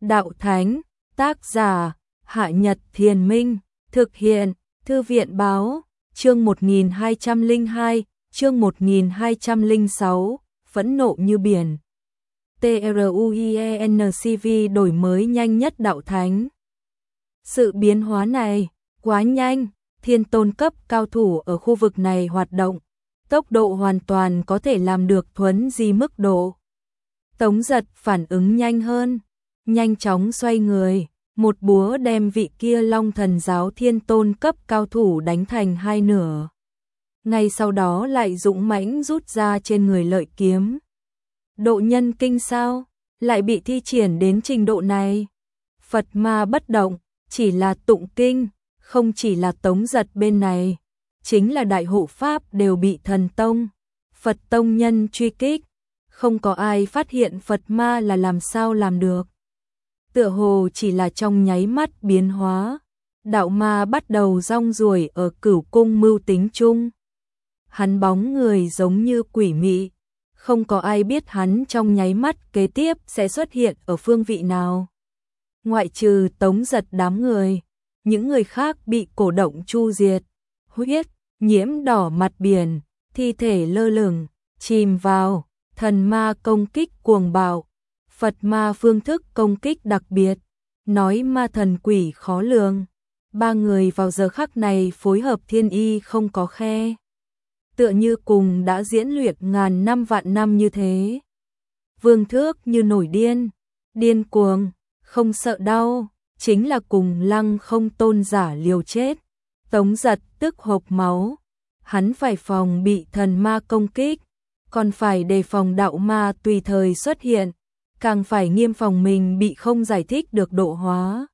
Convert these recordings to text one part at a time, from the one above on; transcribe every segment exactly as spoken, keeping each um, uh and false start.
Đạo Thánh, tác giả, Hạ Nhật Thiền Minh, thực hiện, Thư viện Báo, chương một nghìn hai trăm lẻ hai, chương một nghìn hai trăm lẻ sáu, phẫn nộ như biển. TRUIENCV đổi mới nhanh nhất Đạo Thánh. Sự biến hóa này, quá nhanh, thiên tôn cấp cao thủ ở khu vực này hoạt động, tốc độ hoàn toàn có thể làm được thuấn di mức độ. Tống Giật phản ứng nhanh hơn, nhanh chóng xoay người, một búa đem vị kia Long Thần giáo thiên tôn cấp cao thủ đánh thành hai nửa. Ngay sau đó lại dũng mãnh rút ra trên người lợi kiếm. Độ nhân kinh sao, lại bị thi triển đến trình độ này. Phật ma bất động, chỉ là tụng kinh, không chỉ là Tống Giật bên này, chính là đại hộ pháp đều bị thần tông, Phật tông nhân truy kích, không có ai phát hiện Phật ma là làm sao làm được. Tựa hồ chỉ là trong nháy mắt biến hóa, đạo ma bắt đầu rong ruổi ở Cửu cung mưu tính chung. Hắn bóng người giống như quỷ mị, không có ai biết hắn trong nháy mắt kế tiếp sẽ xuất hiện ở phương vị nào. Ngoại trừ Tống Giật đám người, những người khác bị cổ động chu diệt, huyết nhiễm đỏ mặt biển, thi thể lơ lửng, chìm vào, thần ma công kích cuồng bạo, Phật ma phương thức công kích đặc biệt, nói ma thần quỷ khó lường. Ba người vào giờ khắc này phối hợp thiên y không có khe, tựa như cùng đã diễn luyện ngàn năm vạn năm như thế. Vương Thước như nổi điên, điên cuồng, không sợ đau, chính là cùng Lăng Không tôn giả liều chết. Tống Giật tức hộc máu, hắn phải phòng bị thần ma công kích, còn phải đề phòng đạo ma tùy thời xuất hiện, càng phải nghiêm phòng mình bị không giải thích được độ hóa.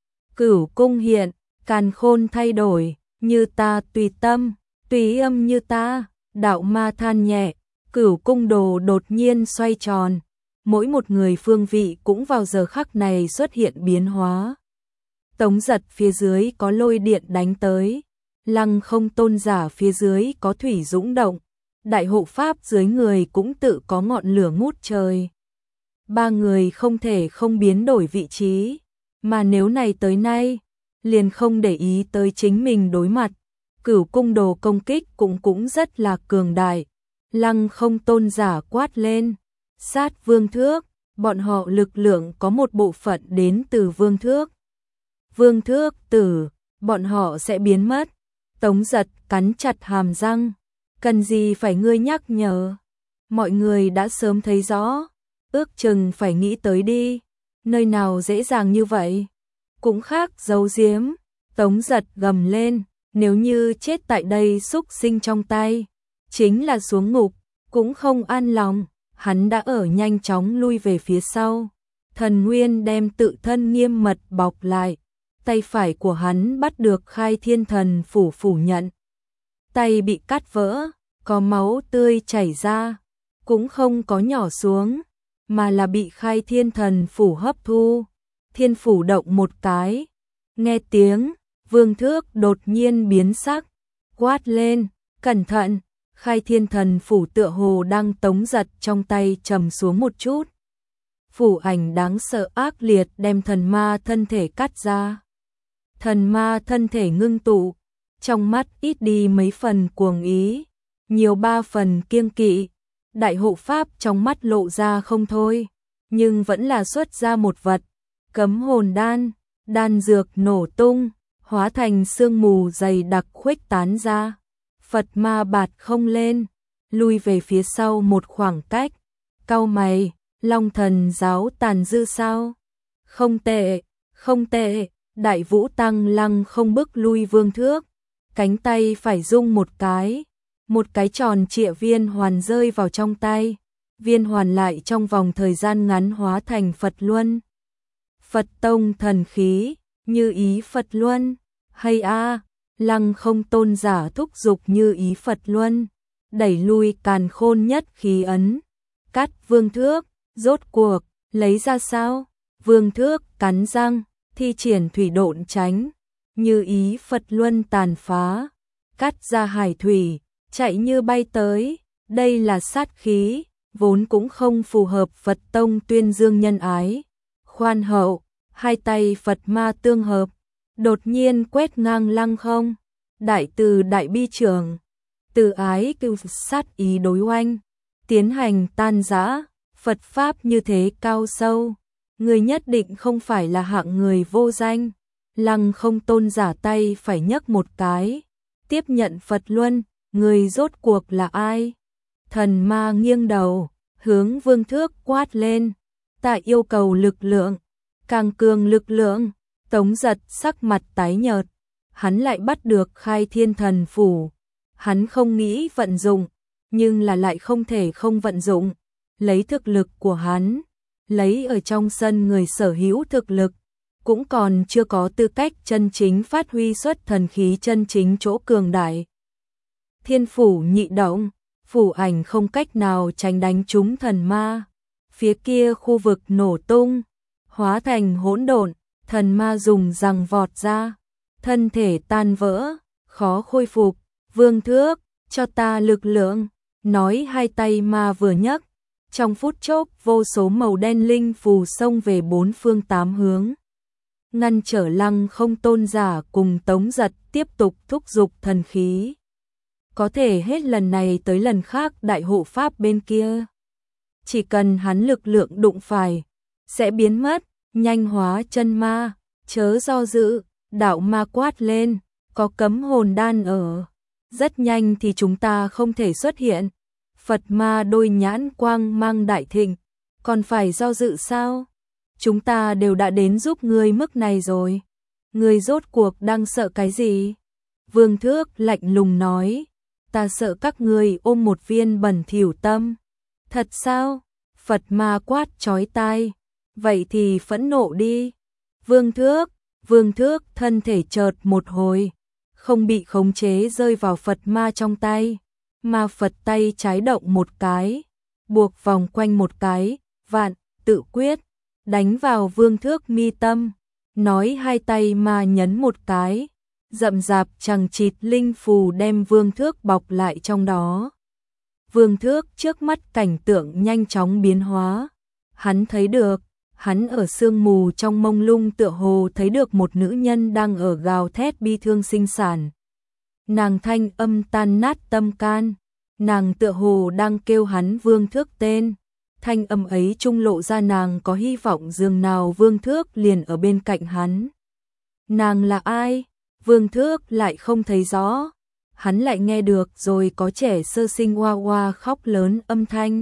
Cửu cung hiện, càn khôn thay đổi, như ta tùy tâm, tùy âm như ta, đạo ma than nhẹ, cửu cung đồ đột nhiên xoay tròn, mỗi một người phương vị cũng vào giờ khắc này xuất hiện biến hóa. Tống Giật phía dưới có lôi điện đánh tới, Lăng Không tôn giả phía dưới có thủy dũng động, đại hộ pháp dưới người cũng tự có ngọn lửa ngút trời. Ba người không thể không biến đổi vị trí, mà nếu này tới nay, liền không để ý tới chính mình đối mặt. Cửu cung đồ công kích cũng cũng rất là cường đại. Lăng Không tôn giả quát lên, sát Vương Thước, bọn họ lực lượng có một bộ phận đến từ Vương Thước. Vương Thước tử, bọn họ sẽ biến mất. Tống Giật cắn chặt hàm răng, cần gì phải ngươi nhắc nhở, mọi người đã sớm thấy rõ, ước chừng phải nghĩ tới đi, nơi nào dễ dàng như vậy, cũng khác giấu giếm. Tống Giật gầm lên, nếu như chết tại đây xúc sinh trong tay, chính là xuống ngục, cũng không an lòng. Hắn đã ở nhanh chóng lui về phía sau, thần nguyên đem tự thân nghiêm mật bọc lại, tay phải của hắn bắt được Khai Thiên Thần phủ phủ nhận. Tay bị cắt vỡ, có máu tươi chảy ra, cũng không có nhỏ xuống, mà là bị Khai Thiên Thần phủ hấp thu. Thiên phủ động một cái, nghe tiếng, Vương Thước đột nhiên biến sắc, quát lên, cẩn thận. Khai Thiên Thần phủ tựa hồ đang Tống Giật trong tay trầm xuống một chút. Phủ ảnh đáng sợ ác liệt đem thần ma thân thể cắt ra. Thần ma thân thể ngưng tụ, trong mắt ít đi mấy phần cuồng ý, nhiều ba phần kiêng kỵ. Đại hộ pháp trong mắt lộ ra không thôi, nhưng vẫn là xuất ra một vật, cấm hồn đan, đan dược nổ tung, hóa thành sương mù dày đặc khuếch tán ra. Phật ma bạt không lên, lui về phía sau một khoảng cách, cau mày, Long Thần giáo tàn dư sao? Không tệ, không tệ, Đại Vũ Tăng Lăng Không bức lui Vương Thước, cánh tay phải rung một cái, một cái tròn trịa viên hoàn rơi vào trong tay, viên hoàn lại trong vòng thời gian ngắn hóa thành Phật Luân. Phật tông thần khí, như ý Phật Luân, hay a, Lăng Không tôn giả thúc giục như ý Phật Luân, đẩy lui càn khôn nhất khí ấn, cắt Vương Thước, rốt cuộc, lấy ra sao? Vương Thước cắn răng, thi triển thủy độn tránh, như ý Phật Luân tàn phá, cắt ra hải thủy, chạy như bay tới. Đây là sát khí, vốn cũng không phù hợp Phật tông tuyên dương nhân ái. khoan hậu, hai tay Phật ma tương hợp, đột nhiên quét ngang lăng không. Đại từ đại bi trường, từ ái cưu sát ý đối oanh, tiến hành tan rã, Phật Pháp như thế cao sâu. Người nhất định không phải là hạng người vô danh. Lăng không tôn giả tay phải nhấc một cái, tiếp nhận Phật luân, người rốt cuộc là ai? Thần ma nghiêng đầu, hướng Vương Thước quát lên, ta yêu cầu lực lượng, càng cường lực lượng. Tống Giật sắc mặt tái nhợt, hắn lại bắt được Khai Thiên Thần Phủ. Hắn không nghĩ vận dụng, nhưng là lại không thể không vận dụng. Lấy thực lực của hắn, lấy ở trong sân người sở hữu thực lực, cũng còn chưa có tư cách chân chính phát huy xuất thần khí chân chính chỗ cường đại. Thiên phủ nhị động, phủ ảnh không cách nào tránh đánh trúng thần ma. Phía kia khu vực nổ tung, hóa thành hỗn độn, thần ma dùng giằng vọt ra, thân thể tan vỡ, khó khôi phục. Vương Thước, cho ta lực lượng, nói hai tay ma vừa nhấc, trong phút chốc vô số màu đen linh phù xông về bốn phương tám hướng. Ngăn trở lăng không tôn giả cùng Tống Giật tiếp tục thúc giục thần khí. Có thể hết lần này tới lần khác đại hộ pháp bên kia. Chỉ cần hắn lực lượng đụng phải, sẽ biến mất, nhanh hóa chân ma, chớ do dự, đạo ma quát lên, có cấm hồn đan ở. Rất nhanh thì chúng ta không thể xuất hiện. Phật ma đôi nhãn quang mang đại thịnh, còn phải do dự sao? Chúng ta đều đã đến giúp ngươi mức này rồi. Ngươi rốt cuộc đang sợ cái gì? Vương Thước lạnh lùng nói, ta sợ các ngươi ôm một viên bẩn thỉu tâm. Thật sao? Phật ma quát chói tai, vậy thì phẫn nộ đi. Vương Thước, Vương Thước thân thể chợt một hồi, không bị khống chế rơi vào Phật ma trong tay. Ma Phật tay trái động một cái, buộc vòng quanh một cái, vạn, tự quyết, đánh vào Vương Thước mi tâm, nói hai tay ma nhấn một cái, rậm rạp chằng chịt linh phù đem Vương Thước bọc lại trong đó. Vương Thước trước mắt cảnh tượng nhanh chóng biến hóa, hắn thấy được, hắn ở sương mù trong mông lung tựa hồ thấy được một nữ nhân đang ở gào thét bi thương sinh sản. Nàng thanh âm tan nát tâm can, nàng tựa hồ đang kêu hắn Vương Thước tên. Thanh âm ấy trung lộ ra nàng có hy vọng dường nào Vương Thước liền ở bên cạnh hắn. Nàng là ai? Vương Thước lại không thấy rõ. Hắn lại nghe được rồi có trẻ sơ sinh hoa hoa khóc lớn âm thanh.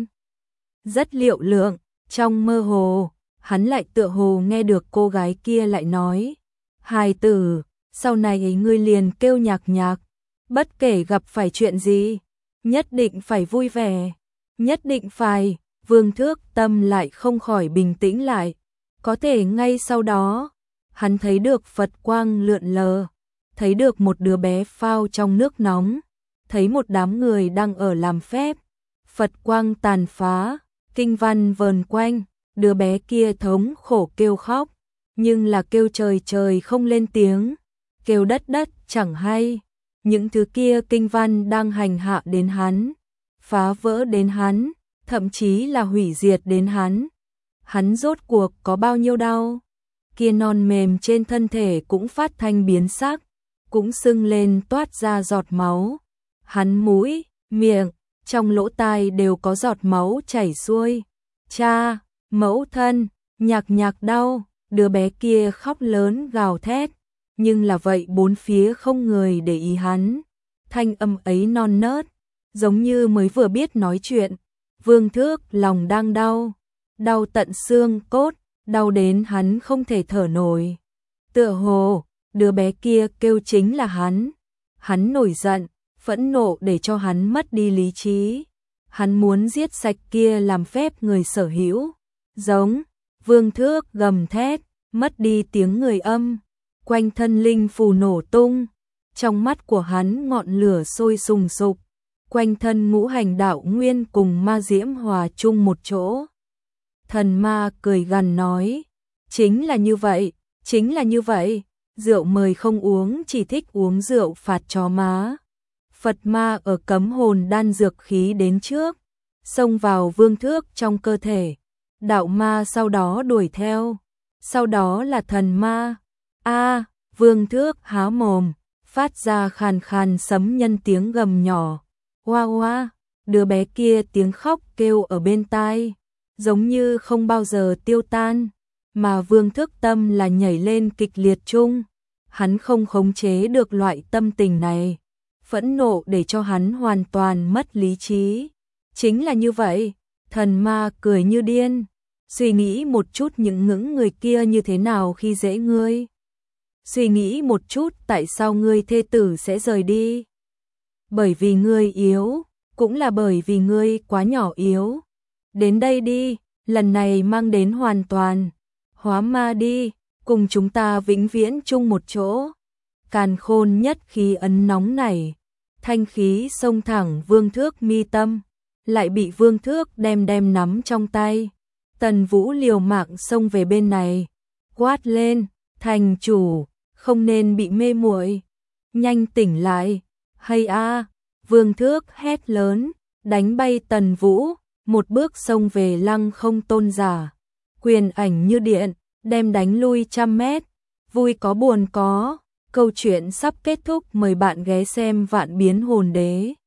Rất liệu lượng, trong mơ hồ, hắn lại tựa hồ nghe được cô gái kia lại nói. Hài tử, sau này ngươi liền kêu nhạc nhạc, bất kể gặp phải chuyện gì, nhất định phải vui vẻ, nhất định phải. Vương Thước tâm lại không khỏi bình tĩnh lại. Có thể ngay sau đó, hắn thấy được Phật quang lượn lờ, thấy được một đứa bé phao trong nước nóng, thấy một đám người đang ở làm phép. Phật quang tàn phá, kinh văn vờn quanh, đứa bé kia thống khổ kêu khóc, nhưng là kêu trời trời không lên tiếng, kêu đất đất chẳng hay. Những thứ kia kinh văn đang hành hạ đến hắn, phá vỡ đến hắn, thậm chí là hủy diệt đến hắn. Hắn rốt cuộc có bao nhiêu đau? Kia non mềm trên thân thể cũng phát thanh biến sắc, cũng sưng lên toát ra giọt máu. Hắn mũi, miệng, trong lỗ tai đều có giọt máu chảy xuôi. Cha, mẫu thân, nhạc nhạc đau, đứa bé kia khóc lớn gào thét, nhưng là vậy bốn phía không người để ý hắn. Thanh âm ấy non nớt, giống như mới vừa biết nói chuyện. Vương Thước lòng đang đau, đau tận xương cốt, đau đến hắn không thể thở nổi. Tựa hồ, đứa bé kia kêu chính là hắn. Hắn nổi giận, phẫn nộ để cho hắn mất đi lý trí. Hắn muốn giết sạch kia làm phép người sở hữu. Giống, Vương Thước gầm thét, mất đi tiếng người âm. Quanh thân linh phù nổ tung, trong mắt của hắn ngọn lửa sôi sùng sục. Quanh thân ngũ hành đạo nguyên cùng ma diễm hòa chung một chỗ. Thần ma cười gằn nói, chính là như vậy, chính là như vậy, rượu mời không uống chỉ thích uống rượu phạt chó má. Phật ma ở cấm hồn đan dược khí đến trước, xông vào Vương Thước trong cơ thể, đạo ma sau đó đuổi theo. sau đó là thần ma. A, Vương Thước há mồm, phát ra khàn khàn sấm nhân tiếng gầm nhỏ. Oa oa, đứa bé kia tiếng khóc kêu ở bên tai, giống như không bao giờ tiêu tan, mà Vương Thước tâm là nhảy lên kịch liệt chung. Hắn không khống chế được loại tâm tình này, phẫn nộ để cho hắn hoàn toàn mất lý trí. Chính là như vậy, thần ma cười như điên, suy nghĩ một chút những ngưỡng người kia như thế nào khi dễ ngươi. Suy nghĩ một chút tại sao ngươi thê tử sẽ rời đi. Bởi vì ngươi yếu, cũng là bởi vì ngươi quá nhỏ yếu. Đến đây đi, lần này mang đến hoàn toàn. Hóa ma đi, cùng chúng ta vĩnh viễn chung một chỗ. Càn Khôn nhất khí ấn nóng nảy, thanh khí xông thẳng Vương Thước mi tâm, lại bị Vương Thước đem đem nắm trong tay. Tần Vũ liều mạng xông về bên này, quát lên, thành chủ, không nên bị mê muội, nhanh tỉnh lại, hay a. Vương Thước hét lớn, đánh bay Tần Vũ, một bước xông về Lăng Không tôn giả, quyền ảnh như điện, đem đánh lui trăm mét. Vui có buồn có, câu chuyện sắp kết thúc, mời bạn ghé xem Vạn Biến Hồn Đế.